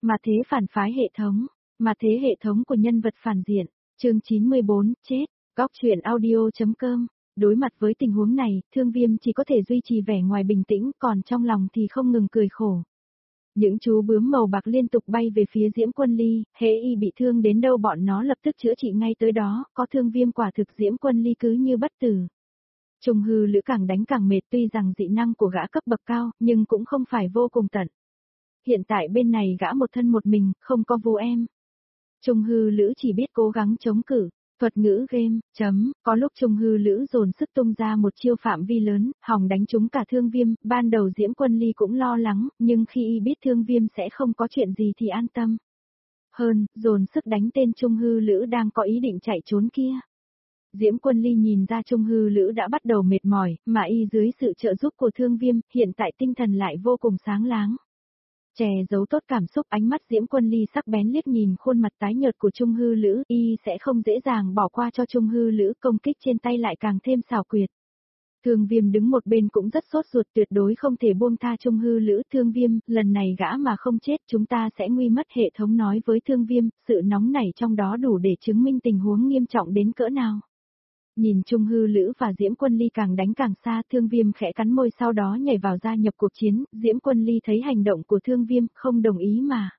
Mà thế phản phái hệ thống. Mà thế hệ thống của nhân vật phản diện. Chương 94, chết. Góc truyện audio.com. Đối mặt với tình huống này, Thương Viêm chỉ có thể duy trì vẻ ngoài bình tĩnh, còn trong lòng thì không ngừng cười khổ. Những chú bướm màu bạc liên tục bay về phía Diễm Quân Ly, hễ y bị thương đến đâu bọn nó lập tức chữa trị ngay tới đó, có Thương Viêm quả thực Diễm Quân Ly cứ như bất tử. Trung hư lữ càng đánh càng mệt, tuy rằng dị năng của gã cấp bậc cao, nhưng cũng không phải vô cùng tận. Hiện tại bên này gã một thân một mình, không có vô em. Trung hư lữ chỉ biết cố gắng chống cự. Thuật ngữ game, có lúc Trung hư lữ dồn sức tung ra một chiêu phạm vi lớn, hòng đánh trúng cả Thương Viêm, ban đầu Diễm Quân Ly cũng lo lắng, nhưng khi y biết Thương Viêm sẽ không có chuyện gì thì an tâm. Hơn, dồn sức đánh tên Trung hư lữ đang có ý định chạy trốn kia. Diễm Quân Ly nhìn ra Trung hư lữ đã bắt đầu mệt mỏi, mà y dưới sự trợ giúp của Thương Viêm, hiện tại tinh thần lại vô cùng sáng láng. Che giấu tốt cảm xúc, ánh mắt Diễm Quân Ly sắc bén liếc nhìn khuôn mặt tái nhợt của Trung hư lữ, y sẽ không dễ dàng bỏ qua cho Trung hư lữ, công kích trên tay lại càng thêm xảo quyệt. Thương Viêm đứng một bên cũng rất sốt ruột, tuyệt đối không thể buông tha Trung hư lữ. Thương Viêm, lần này gã mà không chết chúng ta sẽ nguy mất. Hệ thống nói với Thương Viêm, sự nóng nảy trong đó đủ để chứng minh tình huống nghiêm trọng đến cỡ nào. Nhìn Trung hư lữ và Diễm Quân Ly càng đánh càng xa, Thương Viêm khẽ cắn môi sau đó nhảy vào gia nhập cuộc chiến. Diễm Quân Ly thấy hành động của Thương Viêm, không đồng ý mà.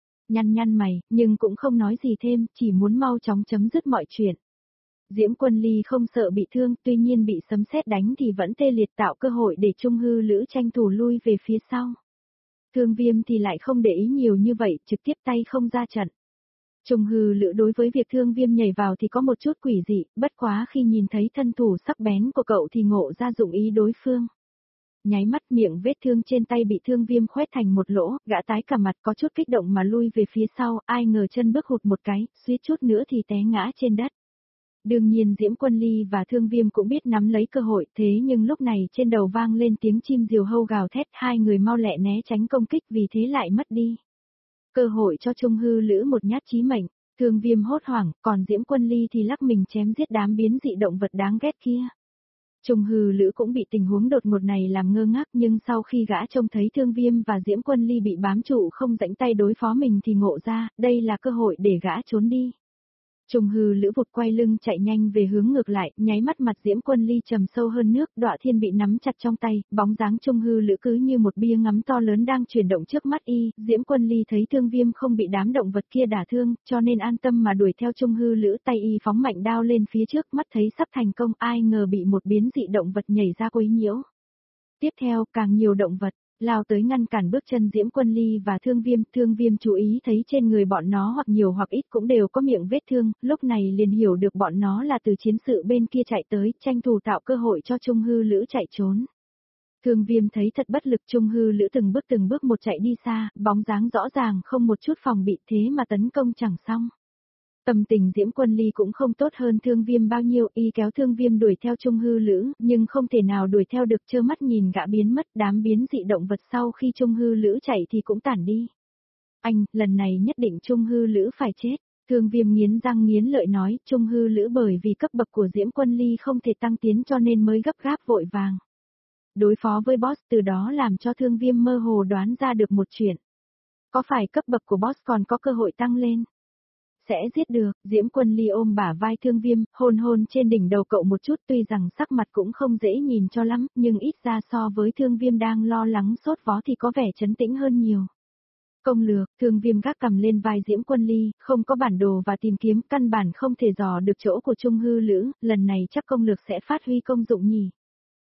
Nhăn mày, nhưng cũng không nói gì thêm, chỉ muốn mau chóng chấm dứt mọi chuyện. Diễm Quân Ly không sợ bị thương, tuy nhiên bị sấm sét đánh thì vẫn tê liệt, tạo cơ hội để Trung hư lữ tranh thủ lui về phía sau. Thương Viêm thì lại không để ý nhiều như vậy, trực tiếp tay không ra trận. Trung hư lữ đối với việc Thương Viêm nhảy vào thì có một chút quỷ dị, bất quá khi nhìn thấy thân thủ sắc bén của cậu thì ngộ ra dụng ý đối phương. Nháy mắt miệng vết thương trên tay bị Thương Viêm khoét thành một lỗ, gã tái cả mặt có chút kích động mà lui về phía sau, ai ngờ chân bước hụt một cái, suýt chút nữa thì té ngã trên đất. Đương nhiên Diễm Quân Ly và Thương Viêm cũng biết nắm lấy cơ hội, thế nhưng lúc này trên đầu vang lên tiếng chim diều hâu gào thét, hai người mau lẹ né tránh công kích vì thế lại mất đi. Cơ hội cho Trung hư lữ một nhát chí mệnh, Thương Viêm hốt hoảng, còn Diễm Quân Ly thì lắc mình chém giết đám biến dị động vật đáng ghét kia. Trung hư lữ cũng bị tình huống đột ngột này làm ngơ ngác, nhưng sau khi gã trông thấy Thương Viêm và Diễm Quân Ly bị bám trụ không rãnh tay đối phó mình thì ngộ ra, đây là cơ hội để gã trốn đi. Trung hư lữ vụt quay lưng chạy nhanh về hướng ngược lại, nháy mắt mặt Diễm Quân Ly trầm sâu hơn nước, Đọa Thiên bị nắm chặt trong tay, bóng dáng Trung hư lữ cứ như một bia ngắm to lớn đang chuyển động trước mắt y. Diễm Quân Ly thấy Thương Viêm không bị đám động vật kia đả thương, cho nên an tâm mà đuổi theo Trung hư lữ, tay y phóng mạnh đao lên phía trước, mắt thấy sắp thành công, ai ngờ bị một biến dị động vật nhảy ra quấy nhiễu. Tiếp theo, càng nhiều động vật lao tới ngăn cản bước chân Diễm Quân Ly và Thương Viêm chú ý thấy trên người bọn nó hoặc nhiều hoặc ít cũng đều có miệng vết thương, lúc này liền hiểu được bọn nó là từ chiến sự bên kia chạy tới, tranh thủ tạo cơ hội cho Trung hư lữ chạy trốn. Thương Viêm thấy thật bất lực, Trung hư lữ từng bước một chạy đi xa, bóng dáng rõ ràng không một chút phòng bị, thế mà tấn công chẳng xong. Tâm tình Diễm Quân Ly cũng không tốt hơn Thương Viêm bao nhiêu, y kéo Thương Viêm đuổi theo Trung hư lữ, nhưng không thể nào đuổi theo được, trơ mắt nhìn gã biến mất. Đám biến dị động vật sau khi Trung hư lữ chạy thì cũng tản đi. Anh, lần này nhất định Trung hư lữ phải chết. Thương Viêm nghiến răng nghiến lợi nói, Trung hư lữ bởi vì cấp bậc của Diễm Quân Ly không thể tăng tiến cho nên mới gấp gáp vội vàng đối phó với boss, từ đó làm cho Thương Viêm mơ hồ đoán ra được một chuyện. Có phải cấp bậc của boss còn có cơ hội tăng lên? Sẽ giết được. Diễm Quân Ly ôm bả vai Thương Viêm, hôn trên đỉnh đầu cậu một chút, tuy rằng sắc mặt cũng không dễ nhìn cho lắm, nhưng ít ra so với Thương Viêm đang lo lắng sốt vó thì có vẻ trấn tĩnh hơn nhiều. Công lược, Thương Viêm gác cầm lên vai Diễm Quân Ly, không có bản đồ và tìm kiếm, căn bản không thể dò được chỗ của Trung hư lữ, lần này chắc công lược sẽ phát huy công dụng nhỉ.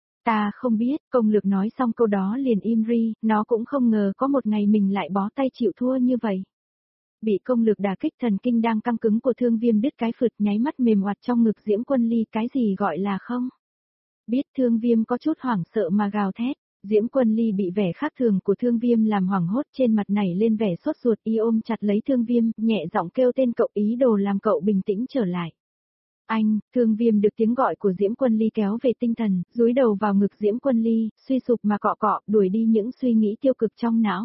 Ta không biết, công lược nói xong câu đó liền im ri, nó cũng không ngờ có một ngày mình lại bó tay chịu thua như vậy. Bị công lược đả kích, thần kinh đang căng cứng của Thương Viêm đứt cái phượt, nháy mắt mềm oặt trong ngực Diễm Quân Ly, cái gì gọi là không biết. Thương Viêm có chút hoảng sợ mà gào thét. Diễm Quân Ly bị vẻ khác thường của Thương Viêm làm hoảng hốt, trên mặt nảy lên vẻ sốt ruột, y ôm chặt lấy Thương Viêm, nhẹ giọng kêu tên cậu, ý đồ làm cậu bình tĩnh trở lại. Anh, Thương Viêm được tiếng gọi của Diễm Quân Ly kéo về tinh thần, dúi đầu vào ngực Diễm Quân Ly, suy sụp mà cọ cọ, đuổi đi những suy nghĩ tiêu cực trong não.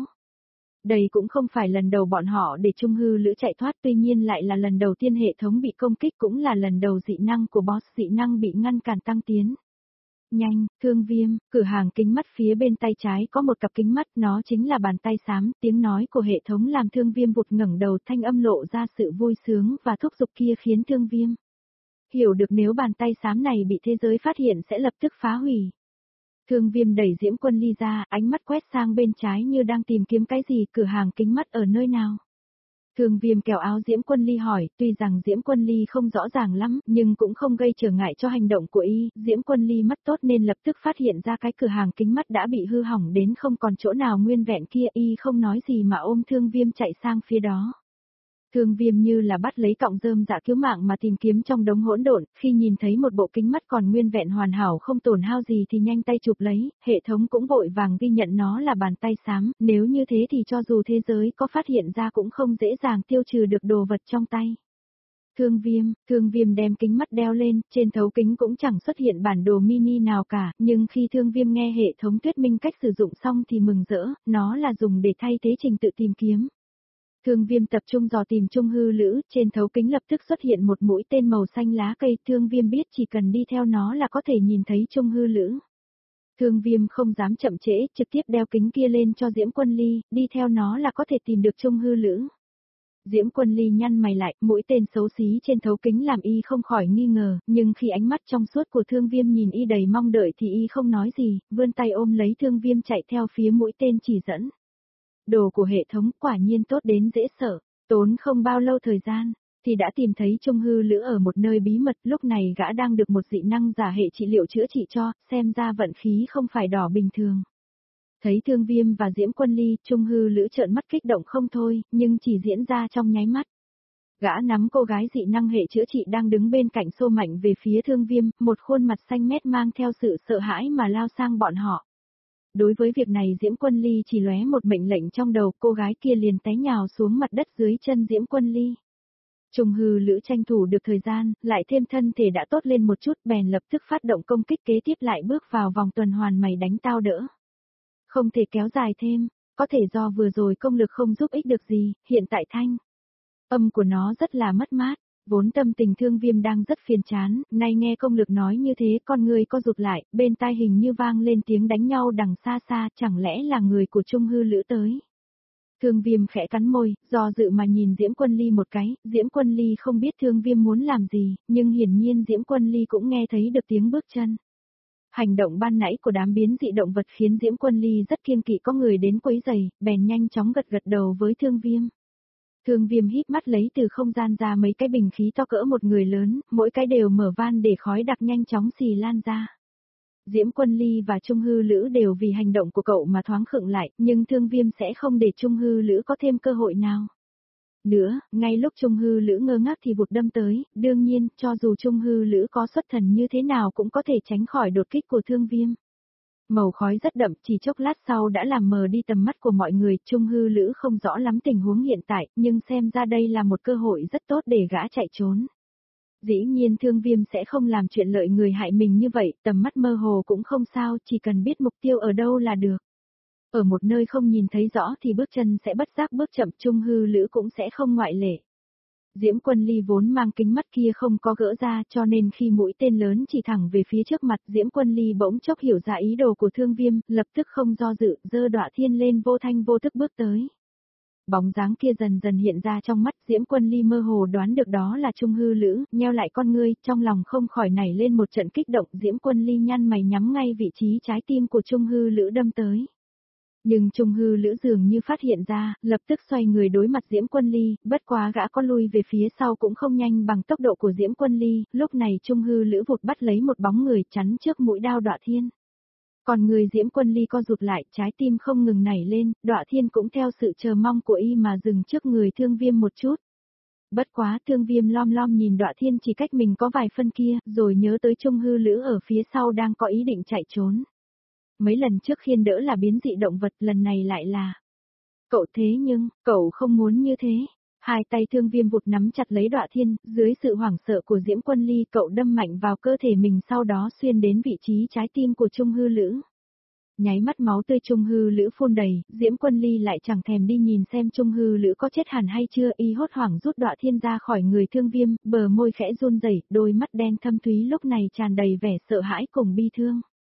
Đây cũng không phải lần đầu bọn họ để Trung hư lữ chạy thoát, tuy nhiên lại là lần đầu tiên hệ thống bị công kích, cũng là lần đầu dị năng của boss dị năng bị ngăn cản tăng tiến. Nhanh, Thương Viêm, cửa hàng kính mắt phía bên tay trái có một cặp kính mắt, nó chính là bàn tay xám, tiếng nói của hệ thống làm Thương Viêm vụt ngẩng đầu, thanh âm lộ ra sự vui sướng và thúc giục kia khiến Thương Viêm hiểu được nếu bàn tay xám này bị thế giới phát hiện sẽ lập tức phá hủy. Thương Viêm đẩy Diễm Quân Ly ra, ánh mắt quét sang bên trái như đang tìm kiếm cái gì, cửa hàng kính mắt ở nơi nào. Thương Viêm kéo áo Diễm Quân Ly hỏi, tuy rằng Diễm Quân Ly không rõ ràng lắm, nhưng cũng không gây trở ngại cho hành động của y, Diễm Quân Ly mắt tốt nên lập tức phát hiện ra cái cửa hàng kính mắt đã bị hư hỏng đến không còn chỗ nào nguyên vẹn kia, y không nói gì mà ôm Thương Viêm chạy sang phía đó. Thương Viêm như là bắt lấy cọng rơm dạ cứu mạng mà tìm kiếm trong đống hỗn độn, khi nhìn thấy một bộ kính mắt còn nguyên vẹn hoàn hảo không tổn hao gì thì nhanh tay chụp lấy, hệ thống cũng vội vàng ghi nhận nó là bàn tay xám, nếu như thế thì cho dù thế giới có phát hiện ra cũng không dễ dàng tiêu trừ được đồ vật trong tay. Thương Viêm đem kính mắt đeo lên, trên thấu kính cũng chẳng xuất hiện bản đồ mini nào cả, nhưng khi Thương Viêm nghe hệ thống thuyết minh cách sử dụng xong thì mừng rỡ, nó là dùng để thay thế trình tự tìm kiếm. Thương Viêm tập trung dò tìm Trung Hư Lữ, trên thấu kính lập tức xuất hiện một mũi tên màu xanh lá cây, Thương Viêm biết chỉ cần đi theo nó là có thể nhìn thấy Trung Hư Lữ. Thương Viêm không dám chậm trễ, trực tiếp đeo kính kia lên cho Diễm Quân Ly, đi theo nó là có thể tìm được Trung Hư Lữ. Diễm Quân Ly nhăn mày lại, mũi tên xấu xí trên thấu kính làm y không khỏi nghi ngờ, nhưng khi ánh mắt trong suốt của Thương Viêm nhìn y đầy mong đợi thì y không nói gì, vươn tay ôm lấy Thương Viêm chạy theo phía mũi tên chỉ dẫn. Đồ của hệ thống quả nhiên tốt đến dễ sợ, tốn không bao lâu thời gian, thì đã tìm thấy Trung Hư Lữ ở một nơi bí mật, lúc này gã đang được một dị năng giả hệ trị liệu chữa trị cho, xem ra vận khí không phải đỏ bình thường. Thấy Thương Viêm và Diễm Quân Ly, Trung Hư Lữ trợn mắt kích động không thôi, nhưng chỉ diễn ra trong nháy mắt. Gã nắm cô gái dị năng hệ chữa trị đang đứng bên cạnh xô mạnh về phía Thương Viêm, một khuôn mặt xanh mét mang theo sự sợ hãi mà lao sang bọn họ. Đối với việc này Diễm Quân Ly chỉ lóe một mệnh lệnh trong đầu, cô gái kia liền té nhào xuống mặt đất dưới chân Diễm Quân Ly. Trung Hư Lữ tranh thủ được thời gian, lại thêm thân thể đã tốt lên một chút, bèn lập tức phát động công kích kế tiếp, lại bước vào vòng tuần hoàn mày đánh tao đỡ. Không thể kéo dài thêm, có thể do vừa rồi công lực không giúp ích được gì, hiện tại thanh âm của nó rất là mất mát. Vốn tâm tình Thương Viêm đang rất phiền chán, nay nghe công lực nói như thế con người co rụt lại, bên tai hình như vang lên tiếng đánh nhau đằng xa xa, chẳng lẽ là người của Trung Hư Lữ tới. Thương Viêm khẽ cắn môi, do dự mà nhìn Diễm Quân Ly một cái, Diễm Quân Ly không biết Thương Viêm muốn làm gì, nhưng hiển nhiên Diễm Quân Ly cũng nghe thấy được tiếng bước chân. Hành động ban nãy của đám biến dị động vật khiến Diễm Quân Ly rất kiêng kỵ có người đến quấy rầy, bèn nhanh chóng gật gật đầu với Thương Viêm. Thương Viêm híp mắt lấy từ không gian ra mấy cái bình khí to cỡ một người lớn, mỗi cái đều mở van để khói đặc nhanh chóng xì lan ra. Diễm Quân Ly và Trung Hư Lữ đều vì hành động của cậu mà thoáng khựng lại, nhưng Thương Viêm sẽ không để Trung Hư Lữ có thêm cơ hội nào. Nữa, ngay lúc Trung Hư Lữ ngơ ngác thì vụt đâm tới, đương nhiên, cho dù Trung Hư Lữ có xuất thần như thế nào cũng có thể tránh khỏi đột kích của Thương Viêm. Màu khói rất đậm, chỉ chốc lát sau đã làm mờ đi tầm mắt của mọi người, Trung Hư Lữ không rõ lắm tình huống hiện tại, nhưng xem ra đây là một cơ hội rất tốt để gã chạy trốn. Dĩ nhiên Thương Viêm sẽ không làm chuyện lợi người hại mình như vậy, tầm mắt mơ hồ cũng không sao, chỉ cần biết mục tiêu ở đâu là được. Ở một nơi không nhìn thấy rõ thì bước chân sẽ bất giác bước chậm, Trung Hư Lữ cũng sẽ không ngoại lệ. Diễm Quân Ly vốn mang kính mắt kia không có gỡ ra, cho nên khi mũi tên lớn chỉ thẳng về phía trước mặt, Diễm Quân Ly bỗng chốc hiểu ra ý đồ của Thương Viêm, lập tức không do dự, giơ đọa thiên lên vô thanh vô tức bước tới. Bóng dáng kia dần dần hiện ra trong mắt, Diễm Quân Ly mơ hồ đoán được đó là Trung Hư Lữ, nheo lại con ngươi, trong lòng không khỏi nảy lên một trận kích động, Diễm Quân Ly nhăn mày nhắm ngay vị trí trái tim của Trung Hư Lữ đâm tới. Nhưng Trung Hư Lữ dường như phát hiện ra, lập tức xoay người đối mặt Diễm Quân Ly, bất quá gã có lui về phía sau cũng không nhanh bằng tốc độ của Diễm Quân Ly, lúc này Trung Hư Lữ vụt bắt lấy một bóng người chắn trước mũi đao đọa thiên. Còn người Diễm Quân Ly co rụt lại, trái tim không ngừng nảy lên, đọa thiên cũng theo sự chờ mong của y mà dừng trước người Thương Viêm một chút. Bất quá Thương Viêm lom lom nhìn đọa thiên chỉ cách mình có vài phân kia, rồi nhớ tới Trung Hư Lữ ở phía sau đang có ý định chạy trốn. Mấy lần trước khiên đỡ là biến dị động vật, lần này lại là cậu, thế nhưng, cậu không muốn như thế. Hai tay Thương Viêm vụt nắm chặt lấy đọa thiên, dưới sự hoảng sợ của Diễm Quân Ly cậu đâm mạnh vào cơ thể mình, sau đó xuyên đến vị trí trái tim của Trung Hư Lữ. Nháy mắt máu tươi Trung Hư Lữ phun đầy, Diễm Quân Ly lại chẳng thèm đi nhìn xem Trung Hư Lữ có chết hẳn hay chưa, y hốt hoảng rút đọa thiên ra khỏi người Thương Viêm, bờ môi khẽ run rẩy, đôi mắt đen thâm thúy lúc này tràn đầy vẻ sợ hãi cùng bi thương.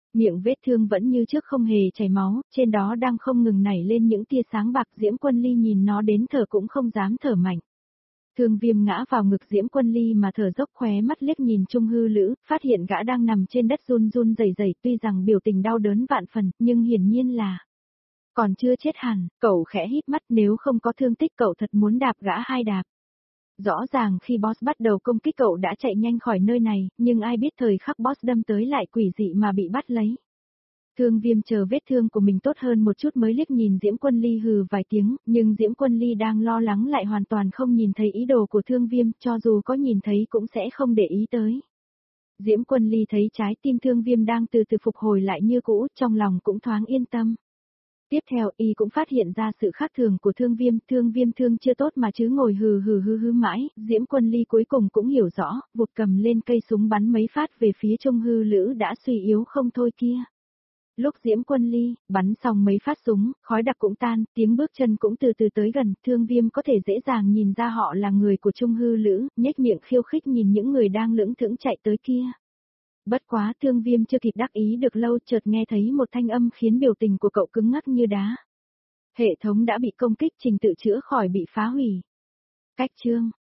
Miệng vết thương vẫn như trước không hề chảy máu, trên đó đang không ngừng nảy lên những tia sáng bạc. Diễm Quân Ly nhìn nó đến thở cũng không dám thở mạnh. Thương Viêm ngã vào ngực Diễm Quân Ly mà thở dốc, khóe mắt liếc nhìn Trung Hư Lữ, phát hiện gã đang nằm trên đất run run rẩy rẩy, tuy rằng biểu tình đau đớn vạn phần, nhưng hiển nhiên là còn chưa chết hẳn. Cậu khẽ híp mắt, nếu không có thương tích cậu thật muốn đạp gã 2 đạp. Rõ ràng khi boss bắt đầu công kích cậu đã chạy nhanh khỏi nơi này, nhưng ai biết thời khắc boss đâm tới lại quỷ dị mà bị bắt lấy. Thương Viêm chờ vết thương của mình tốt hơn một chút mới liếc nhìn Diễm Quân Ly hừ vài tiếng, nhưng Diễm Quân Ly đang lo lắng lại hoàn toàn không nhìn thấy ý đồ của Thương Viêm, cho dù có nhìn thấy cũng sẽ không để ý tới. Diễm Quân Ly thấy trái tim Thương Viêm đang từ từ phục hồi lại như cũ, trong lòng cũng thoáng yên tâm. Tiếp theo y cũng phát hiện ra sự khác thường của Thương Viêm thương chưa tốt mà chứ ngồi hừ mãi. Diễm Quân Ly cuối cùng cũng hiểu rõ, vụt cầm lên cây súng bắn mấy phát về phía Trung Hư Lữ đã suy yếu không thôi kia. Lúc Diễm Quân Ly bắn xong mấy phát súng, khói đặc cũng tan, tiếng bước chân cũng từ từ tới gần. Thương Viêm có thể dễ dàng nhìn ra họ là người của Trung Hư Lữ, nhếch miệng khiêu khích nhìn những người đang lững thững chạy tới kia. Bất quá Thương Viêm chưa kịp đắc ý được lâu, chợt nghe thấy một thanh âm khiến biểu tình của cậu cứng ngắc như đá. Hệ thống đã bị công kích, trình tự chữa khỏi bị phá hủy. Cách chương